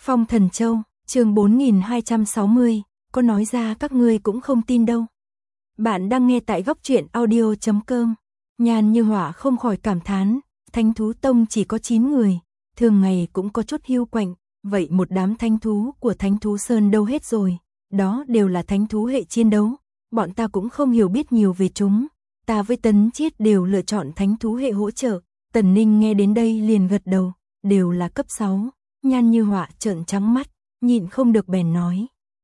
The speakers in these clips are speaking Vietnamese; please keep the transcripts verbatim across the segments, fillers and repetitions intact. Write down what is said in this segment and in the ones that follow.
Phong Thần Châu, chương bốn nghìn hai trăm sáu mươi, có nói ra các ngươi cũng không tin đâu. Bạn đang nghe tại góc truyện audio chấm com. Nhan Như Họa không khỏi cảm thán, Thánh thú tông chỉ có chín người, thường ngày cũng có chút hiu quạnh, vậy một đám thánh thú của Thánh thú Sơn đâu hết rồi? Đó đều là thánh thú hệ chiến đấu, bọn ta cũng không hiểu biết nhiều về chúng. Ta với Tấn Chiết đều lựa chọn thánh thú hệ hỗ trợ. Tần Ninh nghe đến đây liền gật đầu, đều là cấp sáu. Nhan Như Họa trợn trắng mắt, nhịn không được bèn nói: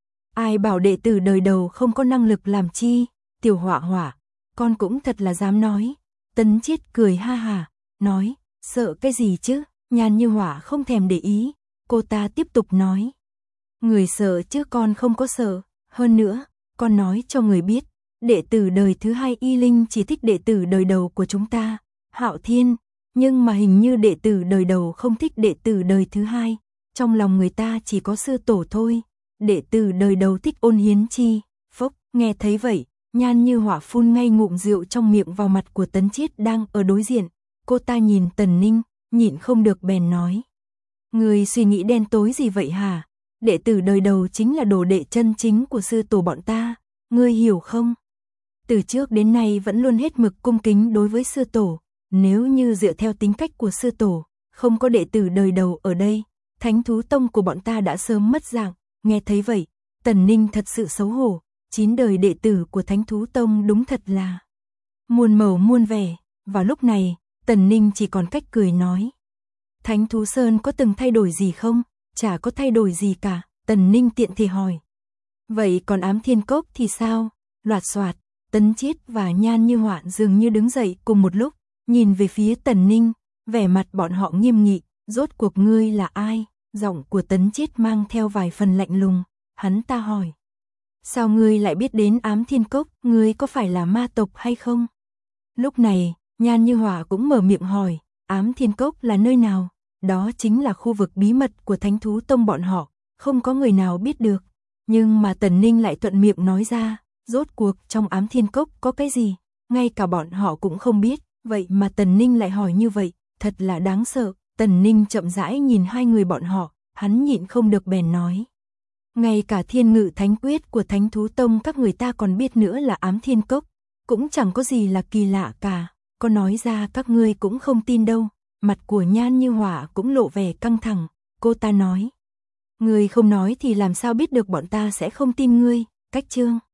ai bảo đệ tử đời đầu không có năng lực làm chi? Tiểu Họa Họa, con cũng thật là dám nói. Tấn Chiết cười ha hà, nói: sợ cái gì chứ? Nhan Như Họa không thèm để ý, cô ta tiếp tục nói: người sợ chứ con không có sợ. Hơn nữa, con nói cho người biết, đệ tử đời thứ hai Y Linh chỉ thích đệ tử đời đầu của chúng ta, Hạo Thiên. Nhưng mà hình như đệ tử đời đầu không thích đệ tử đời thứ hai, trong lòng người ta chỉ có sư tổ thôi. Đệ tử đời đầu thích Ôn Hiến Chi. Phốc, nghe thấy vậy, Nhan Như Họa phun ngay ngụm rượu trong miệng vào mặt của Tấn Chiết đang ở đối diện. Cô ta nhìn Tần Ninh, nhịn không được bèn nói: người suy nghĩ đen tối gì vậy hả? Đệ tử đời đầu chính là đồ đệ chân chính của sư tổ bọn ta, ngươi hiểu không? Từ trước đến nay vẫn luôn hết mực cung kính đối với sư tổ. Nếu như dựa theo tính cách của sư tổ, không có đệ tử đời đầu ở đây, Thánh thú tông của bọn ta đã sớm mất dạng. Nghe thấy vậy, Tần Ninh thật sự xấu hổ, chín đời đệ tử của Thánh thú tông đúng thật là muôn màu muôn vẻ. Vào lúc này, Tần Ninh chỉ còn cách cười nói: Thánh thú Sơn có từng thay đổi gì không? Chả có thay đổi gì cả. Tần Ninh tiện thì hỏi: vậy còn Ám Thiên Cốc thì sao? Loạt xoạt, Tấn Chiết và Nhan Như Họa dường như đứng dậy cùng một lúc, nhìn về phía Tần Ninh, vẻ mặt bọn họ nghiêm nghị. Rốt cuộc ngươi là ai? Giọng của Tấn Chiết mang theo vài phần lạnh lùng. Hắn ta hỏi: sao ngươi lại biết đến Ám Thiên Cốc? Ngươi có phải là ma tộc hay không? Lúc này, Nhan Như Họa cũng mở miệng hỏi: Ám Thiên Cốc là nơi nào? Đó chính là khu vực bí mật của Thánh thú tông bọn họ, không có người nào biết được. Nhưng mà Tần Ninh lại thuận miệng nói ra: rốt cuộc trong Ám Thiên Cốc có cái gì? Ngay cả bọn họ cũng không biết. Vậy mà Tần Ninh lại hỏi như vậy, thật là đáng sợ. Tần Ninh chậm rãi nhìn hai người bọn họ, hắn nhịn không được bèn nói: ngay cả Thiên Ngự Thánh Quyết của Thánh thú tông các người ta còn biết nữa là Ám Thiên Cốc, cũng chẳng có gì là kỳ lạ cả. Có nói ra các ngươi cũng không tin đâu. Mặt của Nhan Như Họa cũng lộ vẻ căng thẳng. Cô ta nói: ngươi không nói thì làm sao biết được bọn ta sẽ không tin ngươi? Cách chương